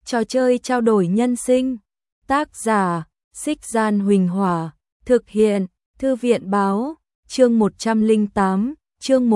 Trò chơi trao đổi nhân sinh. Tác giả: Xích Gian Huỳnh Hỏa. Thực hiện: Thư viện báo. Chương 108, chương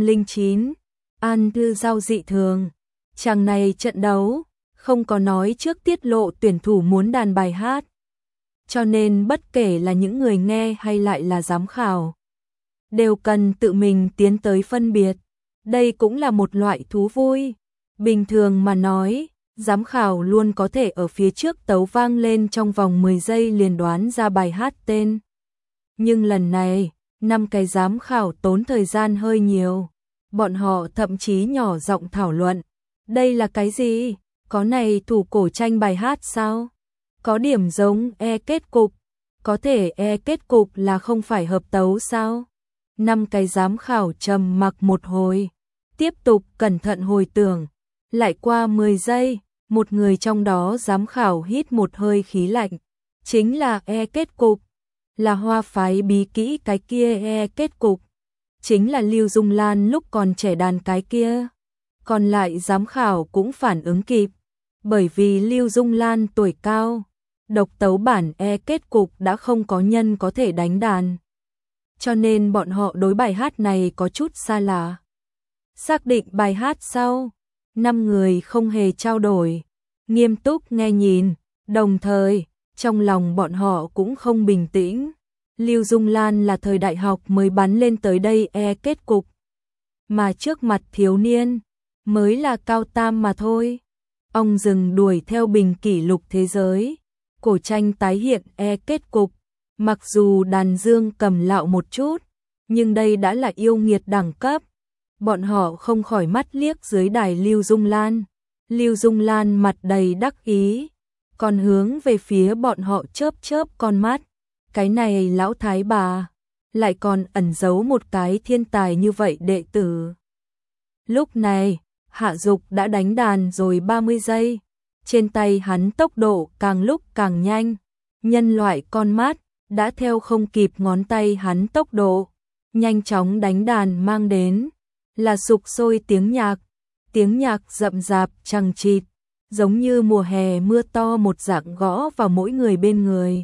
109. An thư giao dị thường. Chàng này trận đấu không có nói trước tiết lộ tuyển thủ muốn đàn bài hát. Cho nên bất kể là những người nghe hay lại là giám khảo, đều cần tự mình tiến tới phân biệt. Đây cũng là một loại thú vui. Bình thường mà nói, giám khảo luôn có thể ở phía trước tấu vang lên trong vòng 10 giây liền đoán ra bài hát tên. Nhưng lần này, 5 cái giám khảo tốn thời gian hơi nhiều. Bọn họ thậm chí nhỏ giọng thảo luận. Đây là cái gì? Có này thủ cổ tranh bài hát sao? Có điểm giống kết cục. Có thể kết cục là không phải hợp tấu sao? 5 cái giám khảo trầm mặc một hồi. Tiếp tục cẩn thận hồi tưởng. Lại qua 10 giây, một người trong đó giám khảo hít một hơi khí lạnh. Chính là kết cục. Là Hoa phái bí kỹ cái kia kết cục. Chính là Lưu Dung Lan lúc còn trẻ đàn cái kia. Còn lại giám khảo cũng phản ứng kịp. Bởi vì Lưu Dung Lan tuổi cao, độc tấu bản kết cục đã không có nhân có thể đánh đàn. Cho nên bọn họ đối bài hát này có chút xa lạ. Xác định bài hát sau, 5 người không hề trao đổi, nghiêm túc nghe nhìn, đồng thời, trong lòng bọn họ cũng không bình tĩnh. Lưu Dung Lan là thời đại học mới bắn lên tới đây kết cục. Mà trước mặt thiếu niên, mới là cao tam mà thôi. Ông dừng đuổi theo bình kỷ lục thế giới. Cổ tranh tái hiện kết cục. Mặc dù đàn dương cầm lạo một chút, nhưng đây đã là yêu nghiệt đẳng cấp. Bọn họ không khỏi mắt liếc dưới đài Lưu Dung Lan. Lưu Dung Lan mặt đầy đắc ý, còn hướng về phía bọn họ chớp chớp con mắt. Cái này lão thái bà, lại còn ẩn giấu một cái thiên tài như vậy đệ tử. Lúc này, Hạ Dục đã đánh đàn rồi 30 giây. Trên tay hắn tốc độ càng lúc càng nhanh. Nhân loại con mắt đã theo không kịp ngón tay hắn tốc độ. Nhanh chóng đánh đàn mang đến là sục sôi tiếng nhạc. Tiếng nhạc rậm rạp chằng chịt, giống như mùa hè mưa to một dạng gõ vào mỗi người bên người.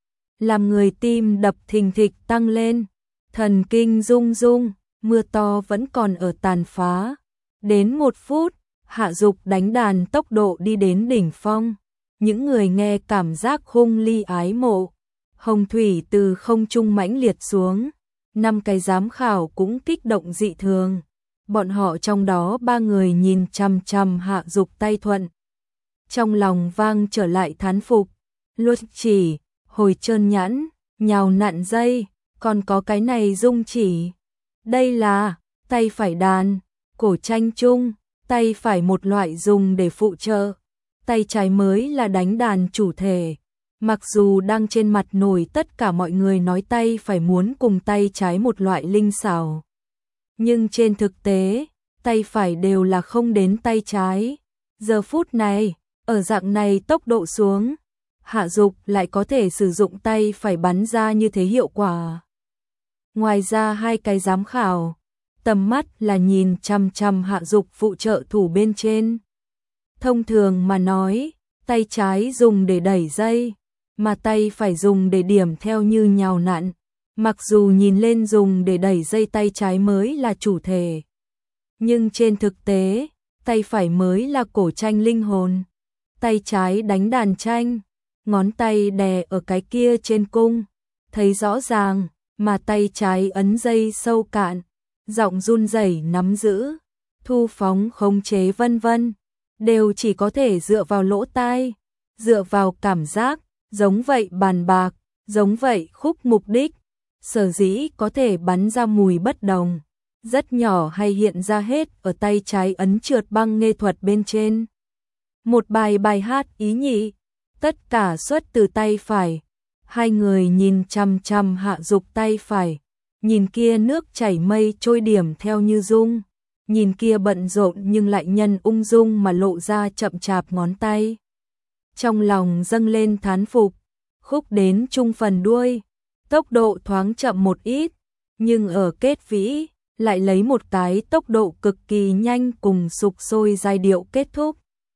Làm người tim đập thình thịch tăng lên, thần kinh rung rung, mưa to vẫn còn ở tàn phá. Đến 1 phút, Hạ Dục đánh đàn tốc độ đi đến đỉnh phong. Những người nghe cảm giác hung ly ái mộ. Hồng thủy từ không trung mãnh liệt xuống. 5 cái giám khảo cũng kích động dị thường. Bọn họ trong đó 3 người nhìn chằm chằm Hạ Dục tay thuận. Trong lòng vang trở lại thán phục. Luật chỉ, hồi trơn nhẵn, nhào nặn dây, còn có cái này dung chỉ. Đây là tay phải đàn, cổ tranh chung, tay phải một loại dùng để phụ trợ. Tay trái mới là đánh đàn chủ thể. Mặc dù đang trên mặt nổi tất cả mọi người nói tay phải muốn cùng tay trái một loại linh xảo. Nhưng trên thực tế, tay phải đều là không đến tay trái. Giờ phút này, ở dạng này tốc độ xuống, Hạ Dục lại có thể sử dụng tay phải bắn ra như thế hiệu quả. Ngoài ra 2 cái giám khảo, tầm mắt là nhìn chằm chằm Hạ Dục phụ trợ thủ bên trên. Thông thường mà nói, tay trái dùng để đẩy dây, mà tay phải dùng để điểm theo như nhào nặn. Mặc dù nhìn lên dùng để đẩy dây tay trái mới là chủ thể, nhưng trên thực tế, tay phải mới là cổ tranh linh hồn. Tay trái đánh đàn tranh, ngón tay đè ở cái kia trên cung, thấy rõ ràng, mà tay trái ấn dây sâu cạn, giọng run rẩy nắm giữ, thu phóng khống chế vân vân, đều chỉ có thể dựa vào lỗ tai, dựa vào cảm giác, giống vậy bàn bạc, giống vậy khúc mục đích. Sở dĩ có thể bắn ra mùi bất đồng, rất nhỏ hay hiện ra hết ở tay trái ấn trượt băng nghệ thuật bên trên. Một bài hát ý nhị, tất cả xuất từ tay phải. 2 người nhìn chằm chằm Hạ Dục tay phải, nhìn kia nước chảy mây trôi điểm theo như dung, nhìn kia bận rộn nhưng lại nhân ung dung mà lộ ra chậm chạp ngón tay. Trong lòng dâng lên thán phục, khúc đến trung phần đuôi, tốc độ thoáng chậm một ít, nhưng ở kết vĩ, lại lấy một cái tốc độ cực kỳ nhanh cùng sục sôi giai điệu kết thúc.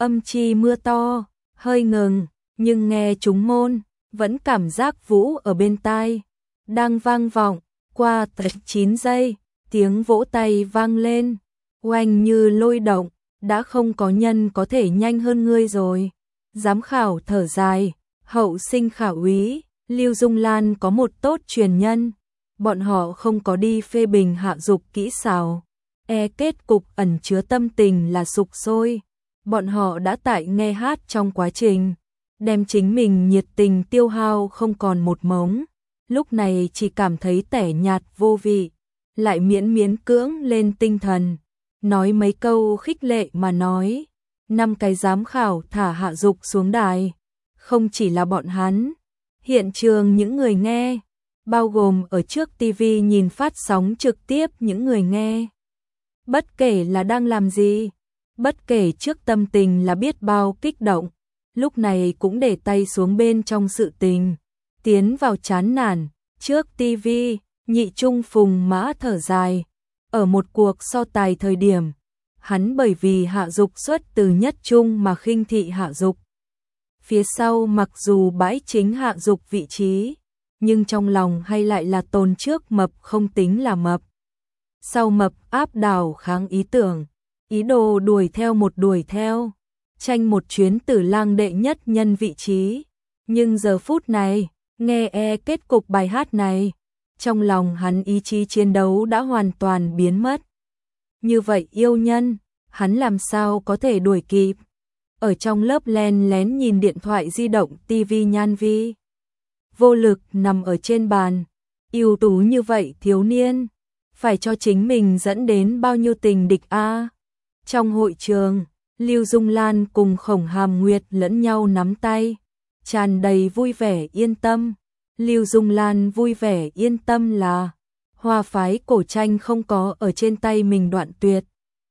Âm chi mưa to, hơi ngừng, nhưng nghe trúng môn, vẫn cảm giác vũ ở bên tai. Đang vang vọng, qua 9 giây, tiếng vỗ tay vang lên, oanh như lôi động, đã không có nhân có thể nhanh hơn ngươi rồi. Giám khảo thở dài, hậu sinh khảo úy, Lưu Dung Lan có một tốt truyền nhân. Bọn họ không có đi phê bình hạ dục kỹ xảo. Kết cục ẩn chứa tâm tình là sục sôi. Bọn họ đã tại nghe hát trong quá trình, đem chính mình nhiệt tình tiêu hao không còn một mống. Lúc này chỉ cảm thấy tẻ nhạt vô vị, lại miễn cưỡng lên tinh thần, nói mấy câu khích lệ mà nói. 5 cái giám khảo thả hạ dục xuống đài, không chỉ là bọn hắn, hiện trường những người nghe, bao gồm ở trước TV nhìn phát sóng trực tiếp những người nghe. Bất kể là đang làm gì, bất kể trước tâm tình là biết bao kích động, lúc này cũng để tay xuống bên trong sự tình, tiến vào chán nản. Trước TV, Nhị Trung Phùng Mã thở dài, ở một cuộc so tài thời điểm, hắn bởi vì hạ dục xuất từ nhất trung mà khinh thị hạ dục. Phía sau mặc dù bãi chính hạ dục vị trí, nhưng trong lòng hay lại là tồn trước mập không tính là mập. Sau mập áp đảo kháng ý tưởng, ý đồ đuổi theo, tranh một chuyến Tử Lang đệ nhất nhân vị trí. Nhưng giờ phút này, nghe kết cục bài hát này, trong lòng hắn ý chí chiến đấu đã hoàn toàn biến mất. Như vậy yêu nhân, hắn làm sao có thể đuổi kịp? Ở trong lớp len lén nhìn điện thoại di động TV Nhan Vi vô lực nằm ở trên bàn, ưu tú như vậy thiếu niên, phải cho chính mình dẫn đến bao nhiêu tình địch a. Trong hội trường, Lưu Dung Lan cùng Khổng Hàm Nguyệt lẫn nhau nắm tay, tràn đầy vui vẻ yên tâm. Lưu Dung Lan vui vẻ yên tâm là hoa phái cổ tranh không có ở trên tay mình đoạn tuyệt,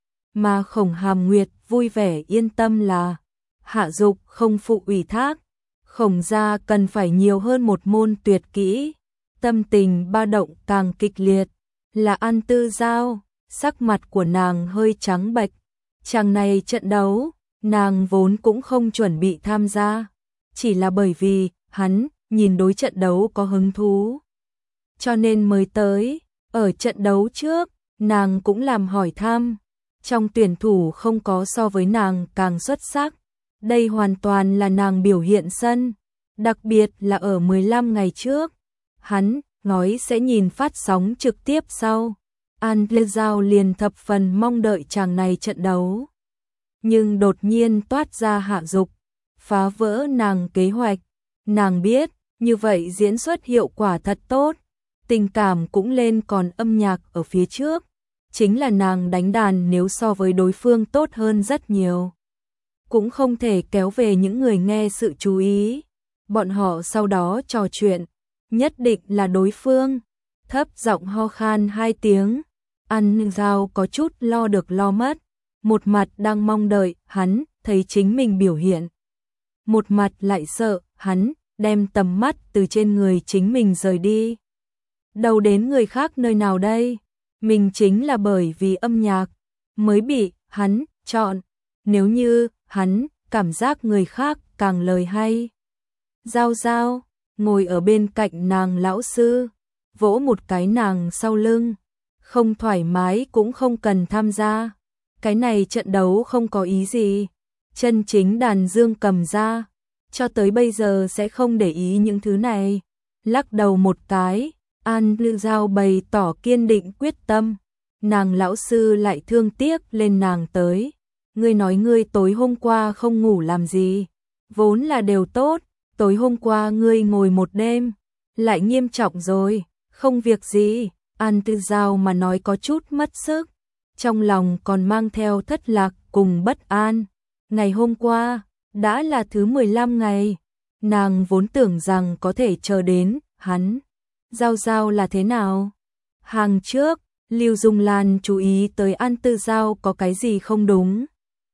mà Khổng Hàm Nguyệt vui vẻ yên tâm là hạ dục không phụ ủy thác, Khổng gia cần phải nhiều hơn một môn tuyệt kỹ. Tâm tình ba động càng kịch liệt là An Tư Giao, sắc mặt của nàng hơi trắng bệch. Chàng này trận đấu, nàng vốn cũng không chuẩn bị tham gia, chỉ là bởi vì hắn nhìn đối trận đấu có hứng thú, cho nên mới tới. Ở trận đấu trước, nàng cũng làm hỏi thăm, trong tuyển thủ không có so với nàng càng xuất sắc. Đây hoàn toàn là nàng biểu hiện sân, đặc biệt là ở 15 ngày trước. Hắn nói sẽ nhìn phát sóng trực tiếp sau. An Tư Giao liền thập phần mong đợi chàng này trận đấu. Nhưng đột nhiên toát ra hạ dục, phá vỡ nàng kế hoạch. Nàng biết, như vậy diễn xuất hiệu quả thật tốt, tình cảm cũng lên, còn âm nhạc ở phía trước. Chính là nàng đánh đàn nếu so với đối phương tốt hơn rất nhiều, cũng không thể kéo về những người nghe sự chú ý. Bọn họ sau đó trò chuyện, nhất định là đối phương. Thấp giọng ho khan 2 tiếng, An Giao có chút lo được lo mất, một mặt đang mong đợi hắn thấy chính mình biểu hiện, một mặt lại sợ hắn đem tầm mắt từ trên người chính mình rời đi. Đầu đến người khác nơi nào đây? Mình chính là bởi vì âm nhạc mới bị hắn chọn. Nếu như hắn cảm giác người khác càng lời hay. Giao Giao ngồi ở bên cạnh nàng lão sư, vỗ một cái nàng sau lưng. Không thoải mái cũng không cần tham gia. Cái này trận đấu không có ý gì. Chân chính đàn dương cầm ra, cho tới bây giờ sẽ không để ý những thứ này. Lắc đầu một cái, An Tư Giao bày tỏ kiên định quyết tâm. Nàng lão sư lại thương tiếc lên nàng tới. Ngươi nói ngươi tối hôm qua không ngủ làm gì? Vốn là đều tốt, tối hôm qua ngươi ngồi một đêm, lại nghiêm trọng rồi. Không việc gì, An Tư Giao mà nói có chút mất sức, trong lòng còn mang theo thất lạc cùng bất an. Ngày hôm qua, đã là thứ 15 ngày, nàng vốn tưởng rằng có thể chờ đến hắn. Giao Giao là thế nào? Hàng trước, Lưu Dung Lan chú ý tới An Tư Giao có cái gì không đúng.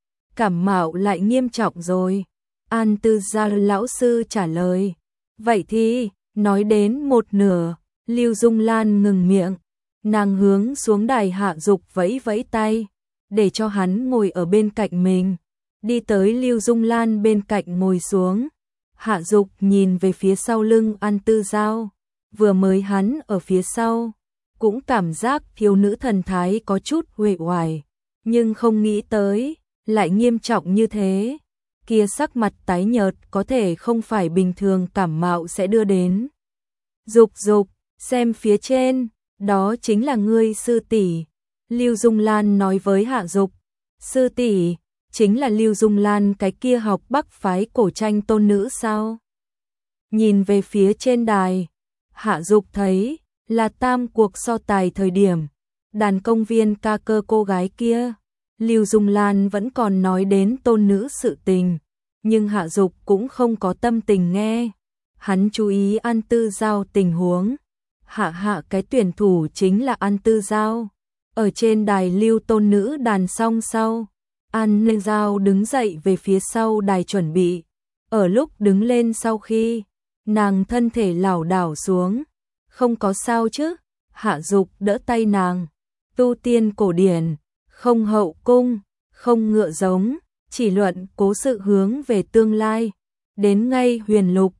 Cảm mạo lại nghiêm trọng rồi. An Tư Giao lão sư trả lời. Vậy thì, nói đến một nửa, Lưu Dung Lan ngừng miệng. Nàng hướng xuống đài hạ dục vẫy vẫy tay, để cho hắn ngồi ở bên cạnh mình. đi tới Lưu Dung Lan bên cạnh ngồi xuống. Hạ Dục nhìn về phía sau lưng An Tư Giao, vừa mới hắn ở phía sau, cũng cảm giác thiếu nữ thần thái có chút uể oải, nhưng không nghĩ tới lại nghiêm trọng như thế. Kia sắc mặt tái nhợt có thể không phải bình thường cảm mạo sẽ đưa đến. Dục Dục, xem phía trên, đó chính là ngươi sư tỷ. Lưu Dung Lan nói với Hạ Dục, sư tỷ chính là Lưu Dung Lan cái kia học Bắc phái cổ tranh tôn nữ sao? Nhìn về phía trên đài, Hạ Dục thấy là tam cuộc so tài thời điểm, đàn công viên ca cơ cô gái kia, Lưu Dung Lan vẫn còn nói đến tôn nữ sự tình, nhưng Hạ Dục cũng không có tâm tình nghe. Hắn chú ý An Tư Giao tình huống. Hạ cái tuyển thủ chính là An Tư Giao. Ở trên đài Lưu tôn nữ đàn xong sau, An Tư Giao đứng dậy về phía sau đài chuẩn bị. Ở lúc đứng lên sau khi, nàng thân thể lảo đảo xuống. Không có sao chứ? Hạ Dục đỡ tay nàng. Tu tiên cổ điển, không hậu cung, không ngựa giống, chỉ luận cố sự hướng về tương lai. Đến ngay huyền lục,